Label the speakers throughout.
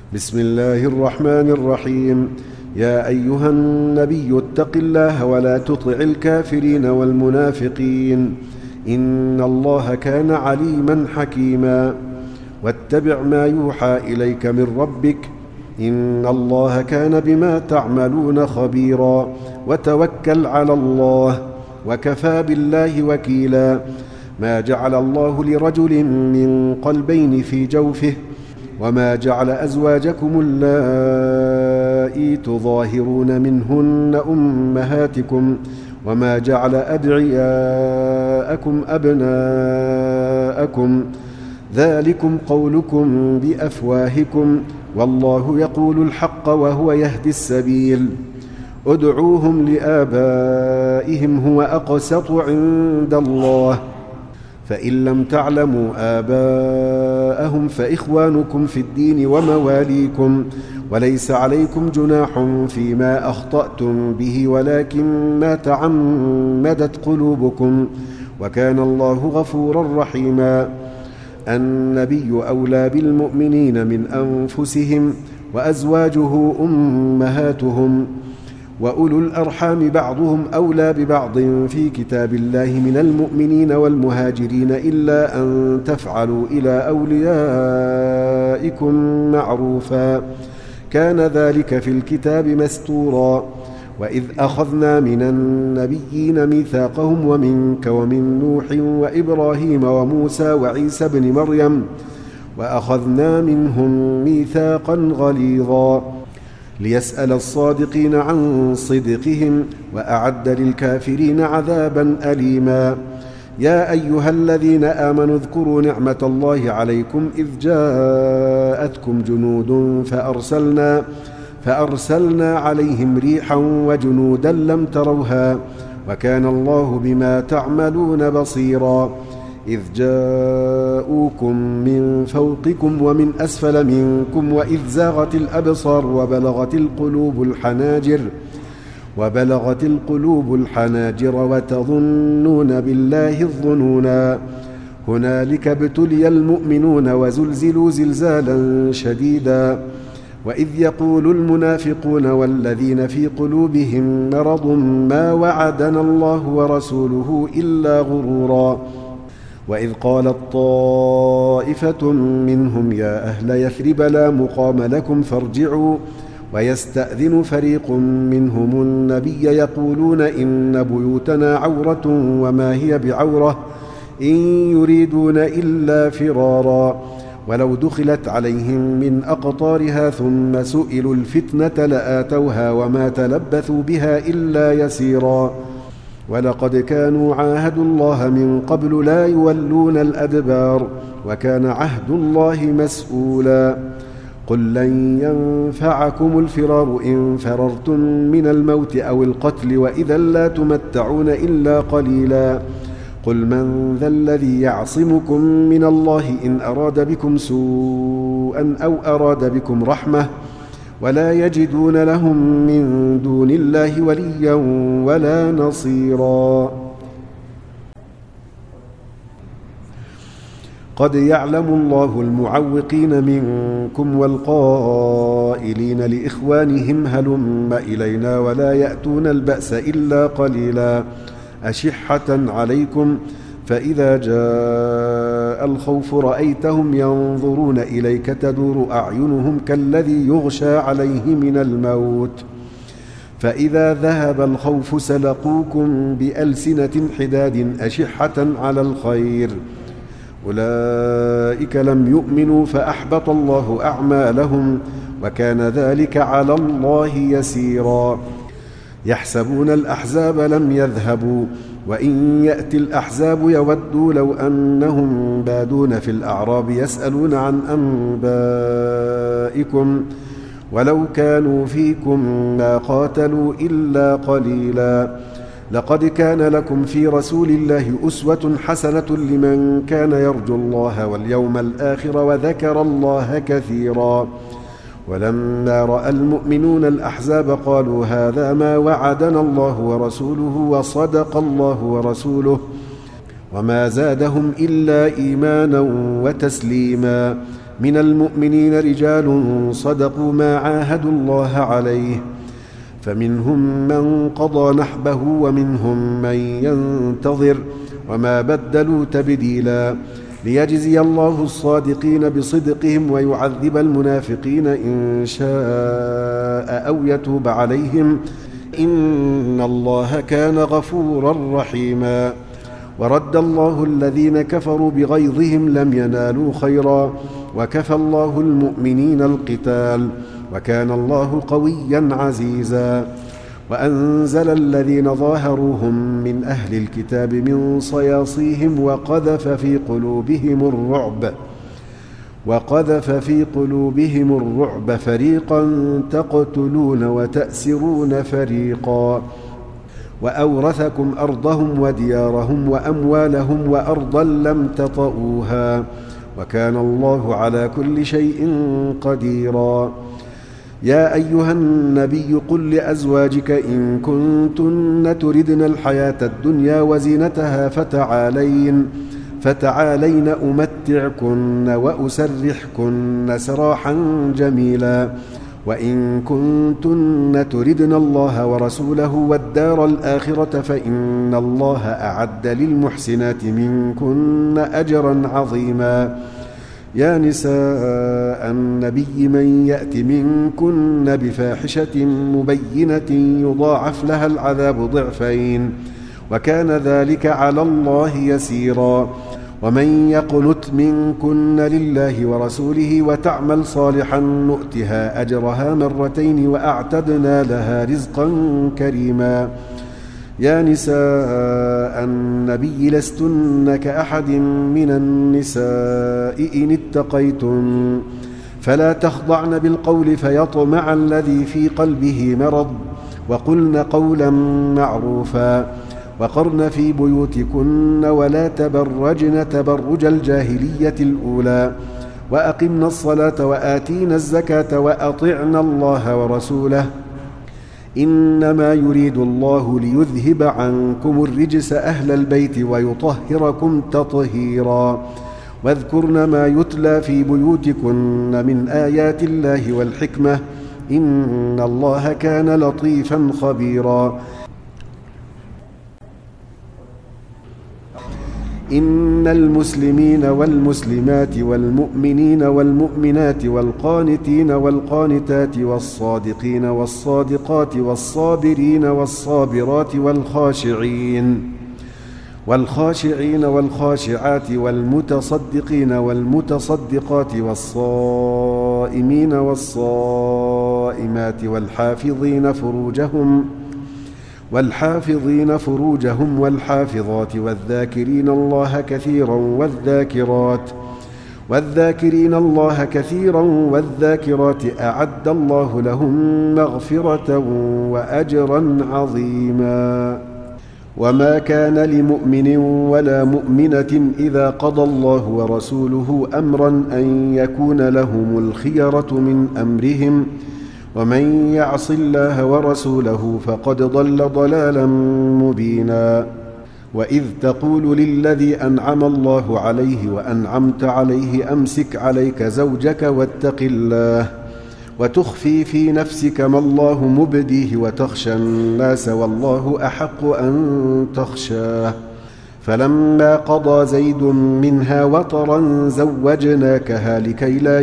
Speaker 1: بسم الله الرحمن الرحيم. يا أيها النبي اتق الله ولا تطع الكافرين والمنافقين، إن الله كان عليما حكيما. واتبع ما يوحى إليك من ربك، إن الله كان بما تعملون خبيرا. وتوكل على الله وكفى بالله وكيلا. ما جعل الله لرجل من قلبين في جوفه، وما جعل أزواجكم اللائي تظاهرون منهن أمهاتكم، وما جعل أدعياءكم أبناءكم، ذلكم قولكم بأفواهكم، والله يقول الحق وهو يهدي السبيل. ادعوهم لآبائهم هو أقسط عند الله، فإن لم تعلموا آباءهم فإخوانكم في الدين ومواليكم، وليس عليكم جناح فيما أخطأتم به ولكن ما تعمدت قلوبكم، وكان الله غفورا رحيما. النبي أولى بالمؤمنين من أنفسهم، وأزواجه أمهاتهم، وأولو الأرحام بعضهم أولى ببعض في كتاب الله من المؤمنين والمهاجرين إلا أن تفعلوا إلى أوليائكم معروفا، كان ذلك في الكتاب مستورا. وإذ أخذنا من النبيين ميثاقهم ومنك ومن نوح وإبراهيم وموسى وعيسى بن مريم، وأخذنا منهم ميثاقا غليظا، ليسأل الصادقين عن صدقهم، وأعد للكافرين عذابا أليما. يا أيها الذين آمنوا اذكروا نعمة الله عليكم إذ جاءتكم جنود فأرسلنا عليهم ريحا وجنودا لم تروها، وكان الله بما تعملون بصيرا. إذ جاءوكم من فوقكم ومن أسفل منكم، وإذ زاغت الأبصار وبلغت القلوب الحناجر وتظنون بالله الظنونا. هنالك ابتلي المؤمنون وزلزلوا زلزالا شديدا. وإذ يقول المنافقون والذين في قلوبهم مرض ما وعدنا الله ورسوله إلا غرورا. وإذ قالت طائفة منهم يا أهل يثرب لا مقام لكم فارجعوا، ويستأذن فريق منهم النبي يقولون إن بيوتنا عورة وما هي بعورة إن يريدون إلا فرارا، ولو دخلت عليهم من أقطارها ثم سئلوا الفتنة لآتوها وما تلبثوا بها إلا يسيرا. ولقد كانوا عاهدوا الله من قبل لا يولون الأدبار، وكان عهد الله مسؤولا. قل لن ينفعكم الفرار إن فررتم من الموت أو القتل، وإذا لا تمتعون إلا قليلا. قل من ذا الذي يعصمكم من الله إن أراد بكم سوءا أو أراد بكم رحمة، ولا يجدون لهم من دون الله وليا ولا نصيرا. قد يعلم الله المعوقين منكم والقائلين لإخوانهم هلم إلينا ولا يأتون البأس إلا قليلا، أشحة عليكم، فإذا جاء الخوف رأيتهم ينظرون إليك تدور أعينهم كالذي يغشى عليه من الموت، فإذا ذهب الخوف سلقوكم بألسنة حداد أشحة على الخير، أولئك لم يؤمنوا فأحبط الله أعمالهم، وكان ذلك على الله يسيرا. يحسبون الأحزاب لم يذهبوا، وإن يأتي الأحزاب يودوا لو أنهم بادون في الأعراب يسألون عن أنبائكم، ولو كانوا فيكم ما قاتلوا إلا قليلا. لقد كان لكم في رسول الله أسوة حسنة لمن كان يرجو الله واليوم الآخر وذكر الله كثيرا. ولما رأى المؤمنون الأحزاب قالوا هذا ما وعدنا الله ورسوله وصدق الله ورسوله، وما زادهم إلا إيمانا وتسليما. من المؤمنين رجال صدقوا ما عاهدوا الله عليه فمنهم من قضى نحبه ومنهم من ينتظر وما بدلوا تبديلا ليجزي الله الصادقين بصدقهم ويعذب المنافقين إن شاء أو يتوب عليهم إن الله كان غفورا رحيما. ورد الله الذين كفروا بغيظهم لم ينالوا خيرا وكفى الله المؤمنين القتال وكان الله قويا عزيزا. وأنزل الذين ظاهروهم من أهل الكتاب من صياصيهم وقذف في قلوبهم الرعب فريقا تقتلون وتأسرون فريقا وأورثكم أرضهم وديارهم وأموالهم وأرضا لم تطئوها وكان الله على كل شيء قديرا. يا أيها النبي قل لأزواجك إن كنتن تردن الحياة الدنيا وزينتها فتعالين أمتعكن وأسرحكن سراحا جميلا وإن كنتن تردن الله ورسوله والدار الآخرة فإن الله أعد للمحسنات منكن أجرا عظيما. يا نساء النبي من يأت منكن بفاحشة مبينة يضاعف لها العذاب ضعفين وكان ذلك على الله يسيرا. ومن يقنت منكن لله ورسوله وتعمل صالحا نؤتها أجرها مرتين وأعتدنا لها رزقا كريما. يا نساء النبي لستن كأحد من النساء إن اتقيتن فلا تخضعن بالقول فيطمع الذي في قلبه مرض وقلن قولا معروفا وقرن في بيوتكن ولا تبرجن تبرج الجاهلية الأولى وأقمن الصلاة وآتينا الزكاة وأطعنا الله ورسوله إنما يريد الله ليذهب عنكم الرجس أهل البيت ويطهركم تطهيرا. واذكرن ما يتلى في بيوتكن من آيات الله والحكمة إن الله كان لطيفا خبيرا. إن المسلمين والمسلمات والمؤمنين والمؤمنات والقانتين والقانتات والصادقين والصادقات والصابرين والصابرات والخاشعين والخاشعات والمتصدقين والمتصدقات والصائمين والصائمات والحافظين فروجهم والحافظات والذاكرين الله كثيرا والذاكرات أعد الله لهم مغفرة وأجرا عظيما. وما كان لمؤمن ولا مؤمنة إذا قضى الله ورسوله أمرا أن يكون لهم الخيرة من أمرهم ومن يعص الله ورسوله فقد ضل ضلالا مبينا. وإذ تقول للذي أنعم الله عليه وأنعمت عليه أمسك عليك زوجك واتق الله وتخفي في نفسك ما الله مبديه وتخشى الناس والله أحق أن تخشاه فلما قضى زيد منها وطرا زوجناكها لكي لا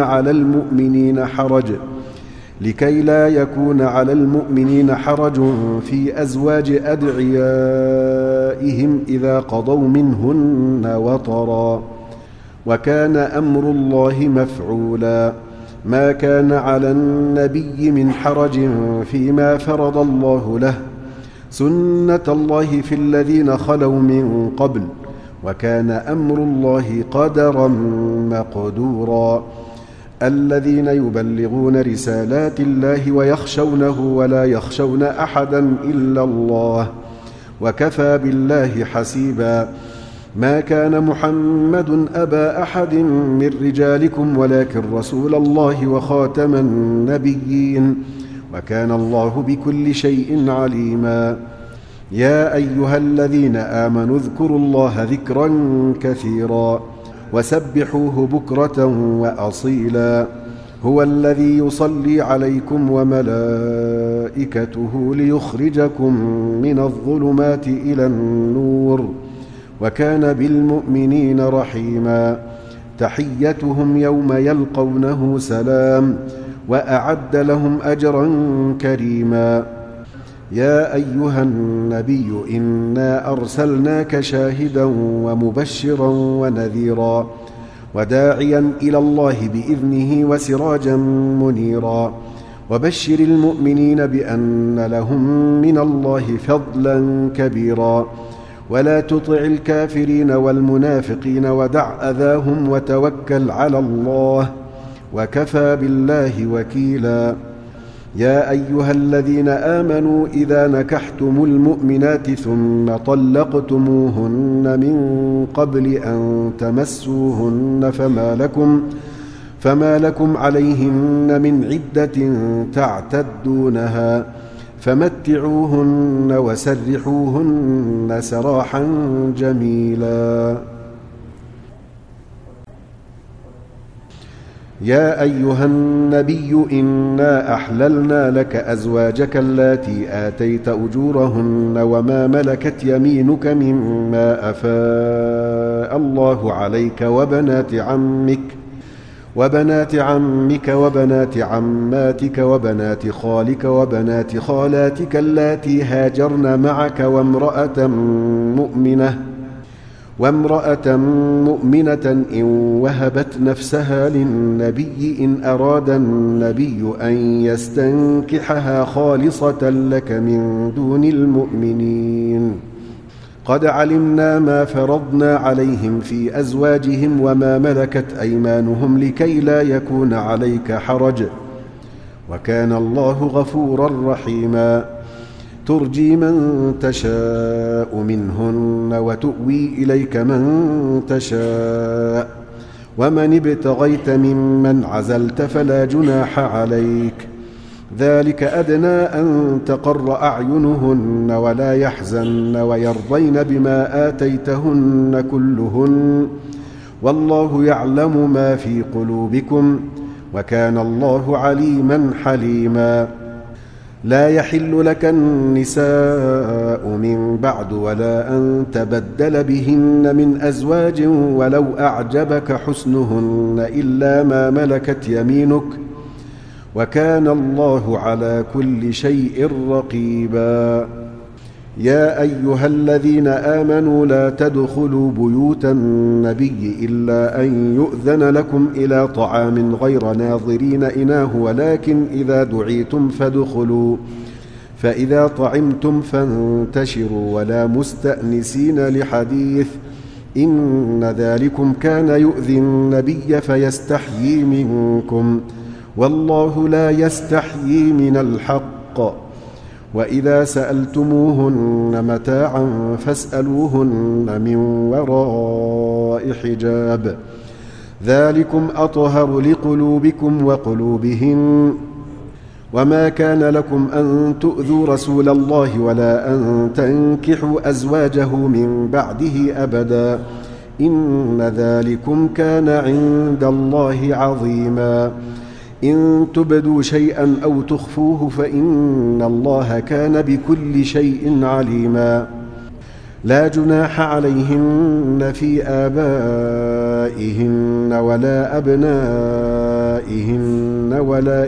Speaker 1: يكون على المؤمنين حرج في أزواج أدعيائهم إذا قضوا منهن وطرا وكان أمر الله مفعولا. ما كان على النبي من حرج فيما فرض الله له سنة الله في الذين خلوا من قبل وكان أمر الله قدرا مقدورا. الذين يبلغون رسالات الله ويخشونه ولا يخشون أحدا إلا الله وكفى بالله حسيبا. ما كان محمد أبا أحد من رجالكم ولكن رسول الله وخاتم النبيين وكان الله بكل شيء عليما. يا أيها الذين آمنوا اذكروا الله ذكرا كثيرا وسبحوه بكرة وأصيلا هو الذي يصلي عليكم وملائكته ليخرجكم من الظلمات إلى النور وكان بالمؤمنين رحيما تحيتهم يوم يلقونه سلام وأعد لهم أجرا كريما يا أيها النبي إنا أرسلناك شاهدا ومبشرا ونذيرا وداعيا إلى الله بإذنه وسراجا منيرا وبشر المؤمنين بأن لهم من الله فضلا كبيرا ولا تطع الكافرين والمنافقين ودع أذاهم وتوكل على الله وكفى بالله وكيلا يا أيها الذين آمنوا إذا نكحتم المؤمنات ثم طلقتموهن من قبل أن تمسوهن فما لكم عليهن من عدة تعتدونها فمتعوهن وسرحوهن سراحا جميلا يا أيها النبي إنا أحللنا لك أزواجك اللاتي آتيت أجورهن وما ملكت يمينك مما أفاء الله عليك وبنات عمك وبنات عماتك وبنات خالك وبنات خالاتك اللاتي هاجرن معك وامرأة مؤمنة إن وهبت نفسها للنبي إن أراد النبي أن يستنكحها خالصة لك من دون المؤمنين قد علمنا ما فرضنا عليهم في أزواجهم وما ملكت أيمانهم لكي لا يكون عليك حرج وكان الله غفورا رحيما ترجي من تشاء منهن وتؤوي إليك من تشاء ومن ابتغيت ممن عزلت فلا جناح عليك ذلك أدنى أن تقر أعينهن ولا يحزن ويرضين بما آتيتهن كلهن والله يعلم ما في قلوبكم وكان الله عليما حليما لا يحل لك النساء من بعد ولا أن تبدل بهن من أزواج ولو أعجبك حسنهن إلا ما ملكت يمينك وكان الله على كل شيء رقيبا يا أيها الذين آمنوا لا تدخلوا بيوت النبي إلا أن يؤذن لكم إلى طعام غير ناظرين إناه ولكن إذا دعيتم فادخلوا فإذا طعمتم فانتشروا ولا مستأنسين لحديث إن ذلكم كان يؤذي النبي فيستحيي منكم والله لا يستحيي من الحق وإذا سألتموهن متاعا فاسألوهن من وراء حجاب ذلكم أطهر لقلوبكم وقلوبهن وما كان لكم أن تؤذوا رسول الله ولا أن تنكحوا أزواجه من بعده أبدا إن ذلكم كان عند الله عظيما إن تبدوا شيئا أو تخفوه فإن الله كان بكل شيء عليما لا جناح عليهن في آبائهن ولا أبنائهن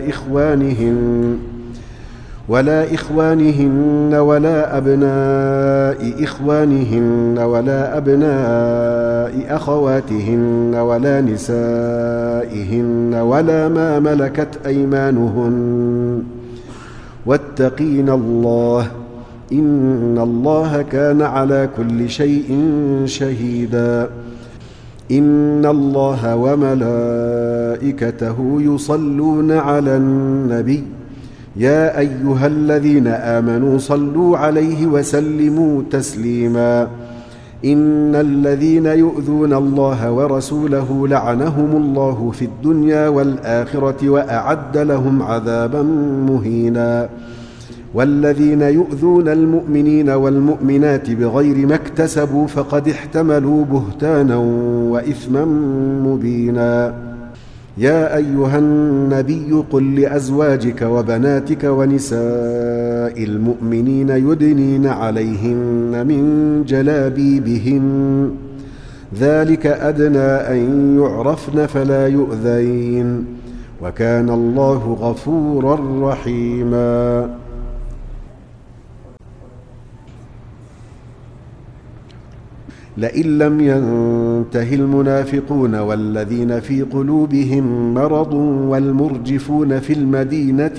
Speaker 1: ولا إخوانهن ولا أبناء إخوانهن ولا أبناء أخواتهن ولا نسائهن ولا ما ملكت أيمانهن واتقين الله إن الله كان على كل شيء شهيدا إن الله وملائكته يصلون على النبي يا أيها الذين آمنوا صلوا عليه وسلموا تسليما إن الذين يؤذون الله ورسوله لعنهم الله في الدنيا والآخرة وأعد لهم عذابا مهينا والذين يؤذون المؤمنين والمؤمنات بغير ما اكتسبوا فقد احتملوا بهتانا وإثما مبينا. يا أيها النبي قل لأزواجك وبناتك ونساء المؤمنين يدنين عليهن من جلابيبهن ذلك أدنى أن يعرفن فلا يؤذين وكان الله غفورا رحيما. لئن لم ينته المنافقون والذين في قلوبهم مرض والمرجفون في المدينة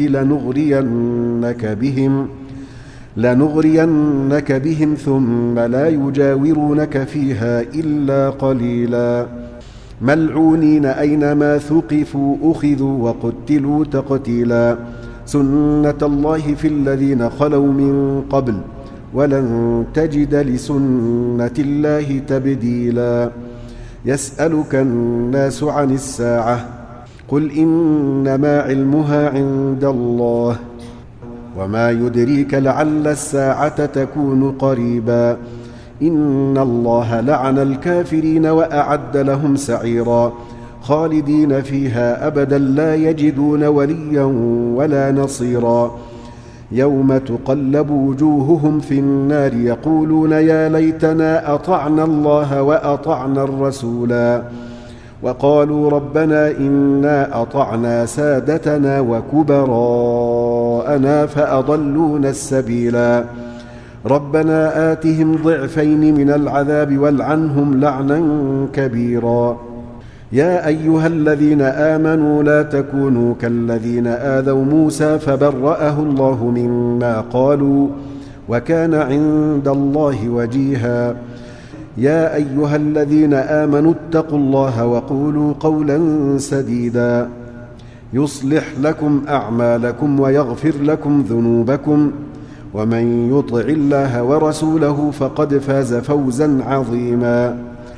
Speaker 1: لنغرينك بهم ثم لا يجاورونك فيها إلا قليلا ملعونين أينما ثقفوا أخذوا وقتلوا تقتيلا سنة الله في الذين خلوا من قبل ولن تجد لسنة الله تبديلا. يسألك الناس عن الساعة قل إنما علمها عند الله وما يدريك لعل الساعة تكون قريبا. إن الله لعن الكافرين وأعد لهم سعيرا خالدين فيها أبدا لا يجدون وليا ولا نصيرا. يوم تقلب وجوههم في النار يقولون يا ليتنا أطعنا الله وأطعنا الرسولا وقالوا ربنا إنا أطعنا سادتنا وكبراءنا فأضلونا السبيلا ربنا آتهم ضعفين من العذاب والعنهم لعنا كبيرا. يا أيها الذين آمنوا لا تكونوا كالذين آذوا موسى فبرأه الله مما قالوا وكان عند الله وجيها. يا أيها الذين آمنوا اتقوا الله وقولوا قولا سديدا يصلح لكم أعمالكم ويغفر لكم ذنوبكم ومن يطع الله ورسوله فقد فاز فوزا عظيما.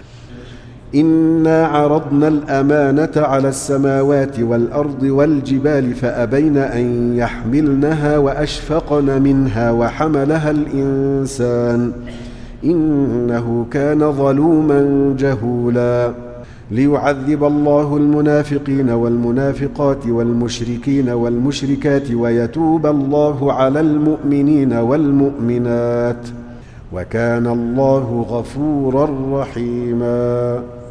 Speaker 1: إنا عرضنا الأمانة على السماوات والأرض والجبال فأبين أن يحملنها وأشفقن منها وحملها الإنسان إنه كان ظلوما جهولا. ليعذب الله المنافقين والمنافقات والمشركين والمشركات ويتوب الله على المؤمنين والمؤمنات وكان الله غفورا رحيما.